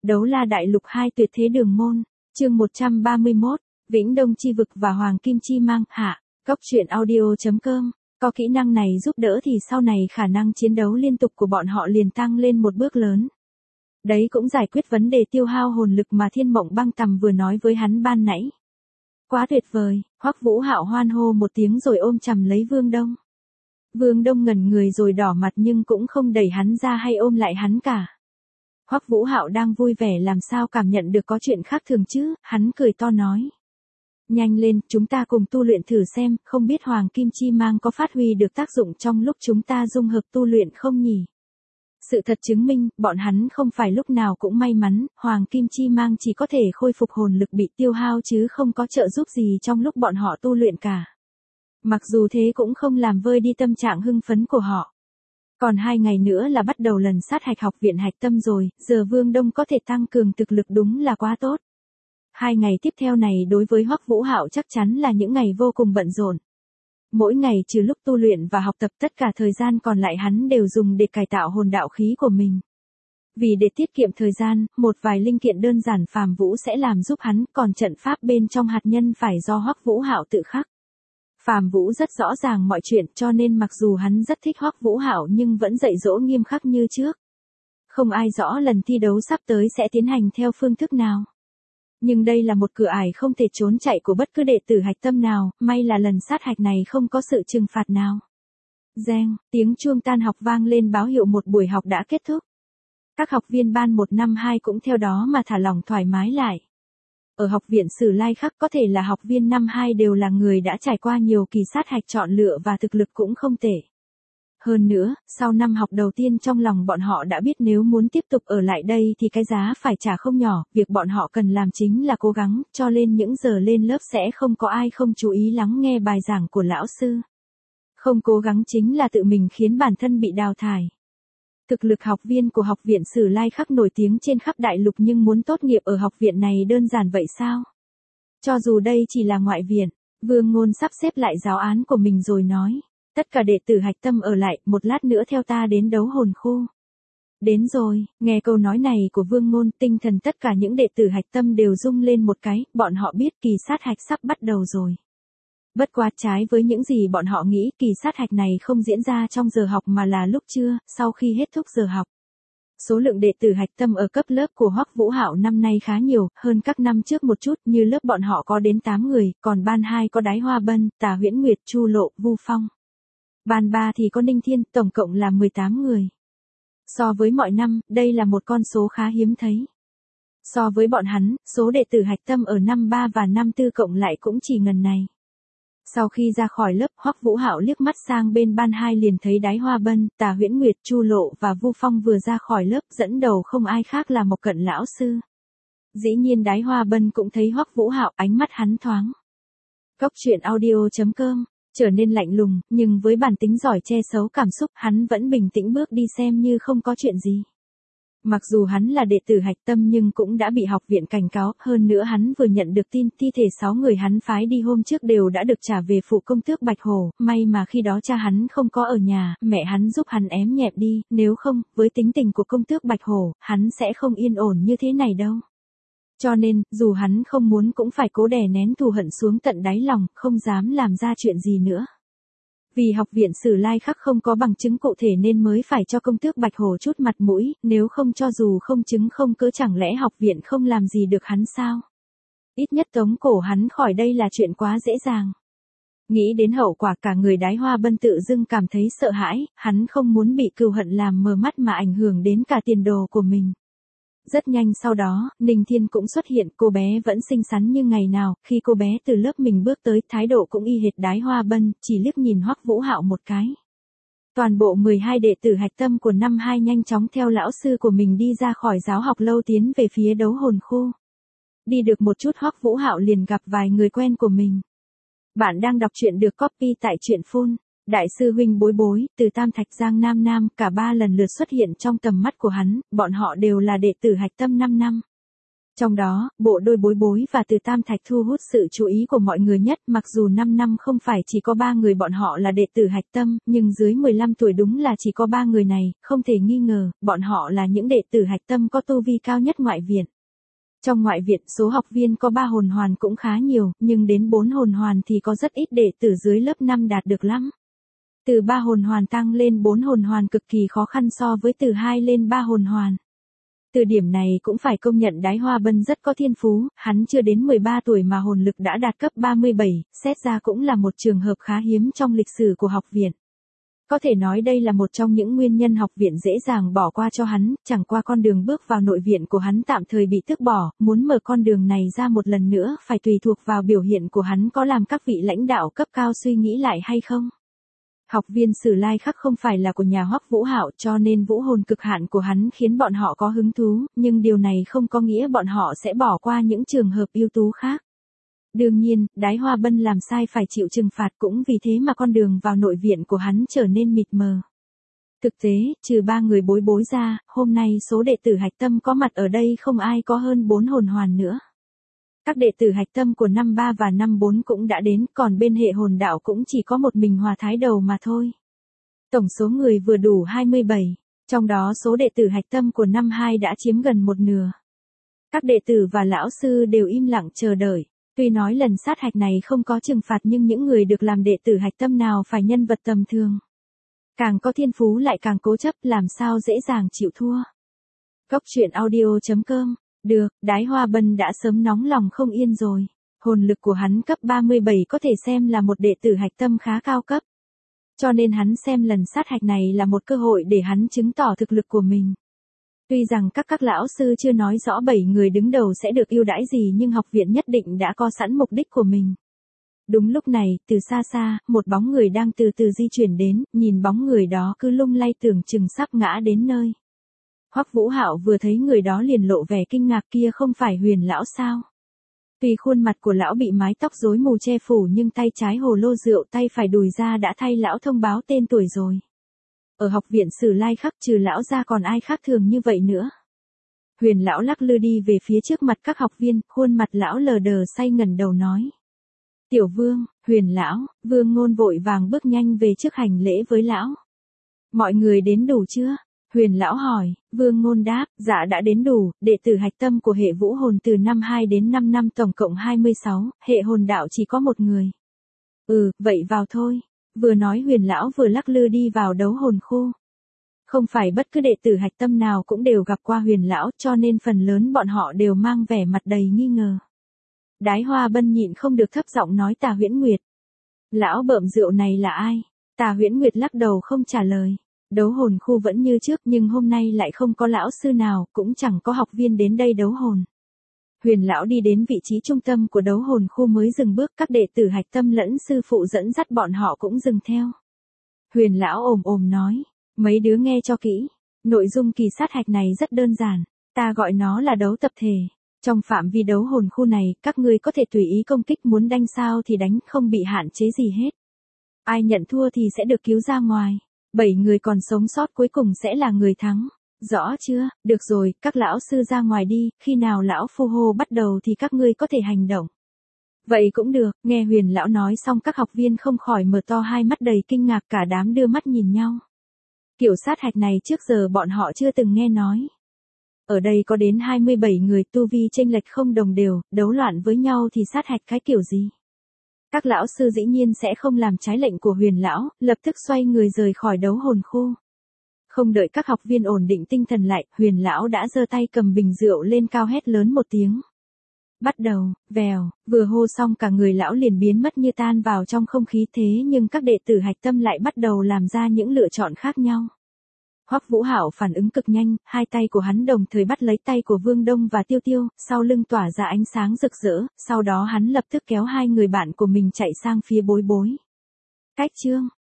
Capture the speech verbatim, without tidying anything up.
Đấu La Đại Lục hai tuyệt thế đường môn, chương một trăm ba mươi mốt, Vĩnh Đông Chi Vực và Hoàng Kim Chi Mang, hạ, Cóc truyện audio.com, có kỹ năng này giúp đỡ thì sau này khả năng chiến đấu liên tục của bọn họ liền tăng lên một bước lớn. Đấy cũng giải quyết vấn đề tiêu hao hồn lực mà Thiên Mộng Băng Tầm vừa nói với hắn ban nãy. Quá tuyệt vời, Hoắc Vũ Hạo hoan hô một tiếng rồi ôm chầm lấy Vương Đông. Vương Đông ngẩn người rồi đỏ mặt nhưng cũng không đẩy hắn ra hay ôm lại hắn cả. Hoắc Vũ Hạo đang vui vẻ làm sao cảm nhận được có chuyện khác thường chứ, hắn cười to nói. Nhanh lên, chúng ta cùng tu luyện thử xem, không biết Hoàng Kim Chi Mang có phát huy được tác dụng trong lúc chúng ta dung hợp tu luyện không nhỉ? Sự thật chứng minh, bọn hắn không phải lúc nào cũng may mắn, Hoàng Kim Chi Mang chỉ có thể khôi phục hồn lực bị tiêu hao chứ không có trợ giúp gì trong lúc bọn họ tu luyện cả. Mặc dù thế cũng không làm vơi đi tâm trạng hưng phấn của họ. Còn hai ngày nữa là bắt đầu lần sát hạch học viện hạch tâm rồi, giờ Vương Đông có thể tăng cường thực lực đúng là quá tốt. Hai ngày tiếp theo này đối với Hoắc Vũ Hạo chắc chắn là những ngày vô cùng bận rộn. Mỗi ngày trừ lúc tu luyện và học tập tất cả thời gian còn lại hắn đều dùng để cải tạo hồn đạo khí của mình. Vì để tiết kiệm thời gian, một vài linh kiện đơn giản Phàm Vũ sẽ làm giúp hắn, còn trận pháp bên trong hạt nhân phải do Hoắc Vũ Hạo tự khắc. Phàm Vũ rất rõ ràng mọi chuyện cho nên mặc dù hắn rất thích Hoắc Vũ Hạo nhưng vẫn dạy dỗ nghiêm khắc như trước. Không ai rõ lần thi đấu sắp tới sẽ tiến hành theo phương thức nào. Nhưng đây là một cửa ải không thể trốn chạy của bất cứ đệ tử hạch tâm nào, may là lần sát hạch này không có sự trừng phạt nào. Reng, tiếng chuông tan học vang lên báo hiệu một buổi học đã kết thúc. Các học viên ban một năm hai cũng theo đó mà thả lỏng thoải mái lại. Ở học viện Sử Lai Khắc có thể là học viên năm hai đều là người đã trải qua nhiều kỳ sát hạch chọn lựa và thực lực cũng không tệ. Hơn nữa, sau năm học đầu tiên trong lòng bọn họ đã biết nếu muốn tiếp tục ở lại đây thì cái giá phải trả không nhỏ, việc bọn họ cần làm chính là cố gắng, cho nên những giờ lên lớp sẽ không có ai không chú ý lắng nghe bài giảng của lão sư. Không cố gắng chính là tự mình khiến bản thân bị đào thải. Thực lực học viên của học viện Sử Lai Khắc nổi tiếng trên khắp đại lục nhưng muốn tốt nghiệp ở học viện này đơn giản vậy sao? Cho dù đây chỉ là ngoại viện, Vương Ngôn sắp xếp lại giáo án của mình rồi nói. Tất cả đệ tử hạch tâm ở lại, một lát nữa theo ta đến đấu hồn khu. Đến rồi, nghe câu nói này của Vương Ngôn, tinh thần tất cả những đệ tử hạch tâm đều rung lên một cái, bọn họ biết kỳ sát hạch sắp bắt đầu rồi. Bất quá trái với những gì bọn họ nghĩ, kỳ sát hạch này không diễn ra trong giờ học mà là lúc trưa, sau khi hết thúc giờ học. Số lượng đệ tử hạch tâm ở cấp lớp của Hoắc Vũ Hạo năm nay khá nhiều, hơn các năm trước một chút, như lớp bọn họ có đến tám người, còn ban hai có Đái Hoa Bân, Tà Huyễn Nguyệt, Chu Lộ, Vu Phong. Ban ba thì có Ninh Thiên, tổng cộng là mười tám người. So với mọi năm, đây là một con số khá hiếm thấy. So với bọn hắn, số đệ tử hạch tâm ở năm ba và năm tư cộng lại cũng chỉ ngần này. Sau khi ra khỏi lớp, Hoắc Vũ Hạo liếc mắt sang bên ban hai liền thấy Đái Hoa Bân, Tà Huyễn Nguyệt, Chu Lộ và Vu Phong vừa ra khỏi lớp, dẫn đầu không ai khác là Mộc Cận lão sư. Dĩ nhiên Đái Hoa Bân cũng thấy Hoắc Vũ Hạo, ánh mắt hắn thoáng. Cóc truyện audio.com trở nên lạnh lùng, nhưng với bản tính giỏi che giấu cảm xúc, hắn vẫn bình tĩnh bước đi xem như không có chuyện gì. Mặc dù hắn là đệ tử hạch tâm nhưng cũng đã bị học viện cảnh cáo, hơn nữa hắn vừa nhận được tin thi thể sáu người hắn phái đi hôm trước đều đã được trả về phụ công tước Bạch Hổ, may mà khi đó cha hắn không có ở nhà, mẹ hắn giúp hắn ém nhẹm đi, nếu không, với tính tình của công tước Bạch Hổ, hắn sẽ không yên ổn như thế này đâu. Cho nên, dù hắn không muốn cũng phải cố đè nén thù hận xuống tận đáy lòng, không dám làm ra chuyện gì nữa. Vì học viện Sử Lai Khắc không có bằng chứng cụ thể nên mới phải cho công tước Bạch Hổ chút mặt mũi, nếu không cho dù không chứng không cớ chẳng lẽ học viện không làm gì được hắn sao? Ít nhất tống cổ hắn khỏi đây là chuyện quá dễ dàng. Nghĩ đến hậu quả cả người Đái Hoa Bân tự dưng cảm thấy sợ hãi, hắn không muốn bị cừu hận làm mờ mắt mà ảnh hưởng đến cả tiền đồ của mình. Rất nhanh sau đó, Ninh Thiên cũng xuất hiện, cô bé vẫn xinh xắn như ngày nào, khi cô bé từ lớp mình bước tới, thái độ cũng y hệt Đái Hoa Bân, chỉ liếc nhìn Hoắc Vũ Hạo một cái. Toàn bộ mười hai đệ tử hạch tâm của năm hai nhanh chóng theo lão sư của mình đi ra khỏi giáo học lâu tiến về phía đấu hồn khu. Đi được một chút Hoắc Vũ Hạo liền gặp vài người quen của mình. Bạn đang đọc truyện được copy tại truyện phun. Đại sư huynh Bối Bối, từ Tam Thạch Giang Nam Nam, cả ba lần lượt xuất hiện trong tầm mắt của hắn, bọn họ đều là đệ tử hạch tâm năm năm. Trong đó, bộ đôi Bối Bối và Từ Tam Thạch thu hút sự chú ý của mọi người nhất, mặc dù năm năm không phải chỉ có ba người bọn họ là đệ tử hạch tâm, nhưng dưới mười lăm tuổi đúng là chỉ có ba người này, không thể nghi ngờ, bọn họ là những đệ tử hạch tâm có tu vi cao nhất ngoại viện. Trong ngoại viện, số học viên có ba hồn hoàn cũng khá nhiều, nhưng đến bốn hồn hoàn thì có rất ít đệ tử dưới lớp năm đạt được lắm. Từ ba hồn hoàn tăng lên bốn hồn hoàn cực kỳ khó khăn so với từ hai lên ba hồn hoàn. Từ điểm này cũng phải công nhận Đái Hoa Bân rất có thiên phú, hắn chưa đến mười ba tuổi mà hồn lực đã đạt cấp ba mươi bảy, xét ra cũng là một trường hợp khá hiếm trong lịch sử của học viện. Có thể nói đây là một trong những nguyên nhân học viện dễ dàng bỏ qua cho hắn, chẳng qua con đường bước vào nội viện của hắn tạm thời bị tước bỏ, muốn mở con đường này ra một lần nữa phải tùy thuộc vào biểu hiện của hắn có làm các vị lãnh đạo cấp cao suy nghĩ lại hay không. Học viên Sử Lai Khắc không phải là của nhà Hoắc Vũ Hạo cho nên vũ hồn cực hạn của hắn khiến bọn họ có hứng thú, nhưng điều này không có nghĩa bọn họ sẽ bỏ qua những trường hợp ưu tú khác. Đương nhiên, Đái Hoa Bân làm sai phải chịu trừng phạt cũng vì thế mà con đường vào nội viện của hắn trở nên mịt mờ. Thực tế, trừ ba người Bối Bối ra, hôm nay số đệ tử hạch tâm có mặt ở đây không ai có hơn bốn hồn hoàn nữa. Các đệ tử hạch tâm của năm ba và năm bốn cũng đã đến, còn bên hệ hồn đạo cũng chỉ có một mình Hòa Thái Đầu mà thôi. Tổng số người vừa đủ hai mươi bảy, trong đó số đệ tử hạch tâm của năm hai đã chiếm gần một nửa. Các đệ tử và lão sư đều im lặng chờ đợi. Tuy nói lần sát hạch này không có trừng phạt nhưng những người được làm đệ tử hạch tâm nào phải nhân vật tầm thường. Càng có thiên phú lại càng cố chấp, làm sao dễ dàng chịu thua. Góc truyện audio chấm com. Được, Đái Hoa Bân đã sớm nóng lòng không yên rồi. Hồn lực của hắn cấp ba mươi bảy có thể xem là một đệ tử hạch tâm khá cao cấp. Cho nên hắn xem lần sát hạch này là một cơ hội để hắn chứng tỏ thực lực của mình. Tuy rằng các các lão sư chưa nói rõ bảy người đứng đầu sẽ được ưu đãi gì nhưng học viện nhất định đã có sẵn mục đích của mình. Đúng lúc này, từ xa xa, một bóng người đang từ từ di chuyển đến, nhìn bóng người đó cứ lung lay tưởng chừng sắp ngã đến nơi. Hoắc Vũ Hạo vừa thấy người đó liền lộ vẻ kinh ngạc, kia không phải Huyền lão sao? Tuy khuôn mặt của lão bị mái tóc rối mù che phủ nhưng tay trái hồ lô rượu tay phải đùi ra đã thay lão thông báo tên tuổi rồi. Ở học viện Sử Lai Khắc trừ lão ra còn ai khác thường như vậy nữa. Huyền lão lắc lư đi về phía trước mặt các học viên, khuôn mặt lão lờ đờ say ngẩn đầu nói. Tiểu Vương, Huyền lão, Vương Ngôn vội vàng bước nhanh về trước hành lễ với lão. Mọi người đến đủ chưa? Huyền lão hỏi, Vương Ngôn đáp, dạ đã đến đủ, đệ tử hạch tâm của hệ vũ hồn từ năm hai đến năm năm tổng cộng hai mươi sáu, hệ hồn đạo chỉ có một người. Ừ, vậy vào thôi. Vừa nói Huyền lão vừa lắc lư đi vào đấu hồn khu. Không phải bất cứ đệ tử hạch tâm nào cũng đều gặp qua Huyền lão cho nên phần lớn bọn họ đều mang vẻ mặt đầy nghi ngờ. Đái Hoa Bân nhịn không được thấp giọng nói Tà Huyễn Nguyệt. Lão bợm rượu này là ai? Tà Huyễn Nguyệt lắc đầu không trả lời. Đấu hồn khu vẫn như trước nhưng hôm nay lại không có lão sư nào, cũng chẳng có học viên đến đây đấu hồn. Huyền lão đi đến vị trí trung tâm của đấu hồn khu mới dừng bước, các đệ tử hạch tâm lẫn sư phụ dẫn dắt bọn họ cũng dừng theo. Huyền lão ồm ồm nói, mấy đứa nghe cho kỹ, nội dung kỳ sát hạch này rất đơn giản, ta gọi nó là đấu tập thể. Trong phạm vi đấu hồn khu này, các ngươi có thể tùy ý công kích, muốn đánh sao thì đánh, không bị hạn chế gì hết. Ai nhận thua thì sẽ được cứu ra ngoài. Bảy người còn sống sót cuối cùng sẽ là người thắng. Rõ chưa? Được rồi, các lão sư ra ngoài đi, khi nào lão phu hô bắt đầu thì các ngươi có thể hành động. Vậy cũng được, nghe Huyền lão nói xong các học viên không khỏi mở to hai mắt đầy kinh ngạc, cả đám đưa mắt nhìn nhau. Kiểu sát hạch này trước giờ bọn họ chưa từng nghe nói. Ở đây có đến hai mươi bảy người, tu vi chênh lệch không đồng đều, đấu loạn với nhau thì sát hạch cái kiểu gì? Các lão sư dĩ nhiên sẽ không làm trái lệnh của Huyền lão, lập tức xoay người rời khỏi đấu hồn khu. Không đợi các học viên ổn định tinh thần lại, Huyền lão đã giơ tay cầm bình rượu lên cao hét lớn một tiếng. Bắt đầu, vèo, vừa hô xong cả người lão liền biến mất như tan vào trong không khí, thế nhưng các đệ tử hạch tâm lại bắt đầu làm ra những lựa chọn khác nhau. Hoắc Vũ Hạo phản ứng cực nhanh, hai tay của hắn đồng thời bắt lấy tay của Vương Đông và Tiêu Tiêu, sau lưng tỏa ra ánh sáng rực rỡ, sau đó hắn lập tức kéo hai người bạn của mình chạy sang phía Bối Bối. Cách chương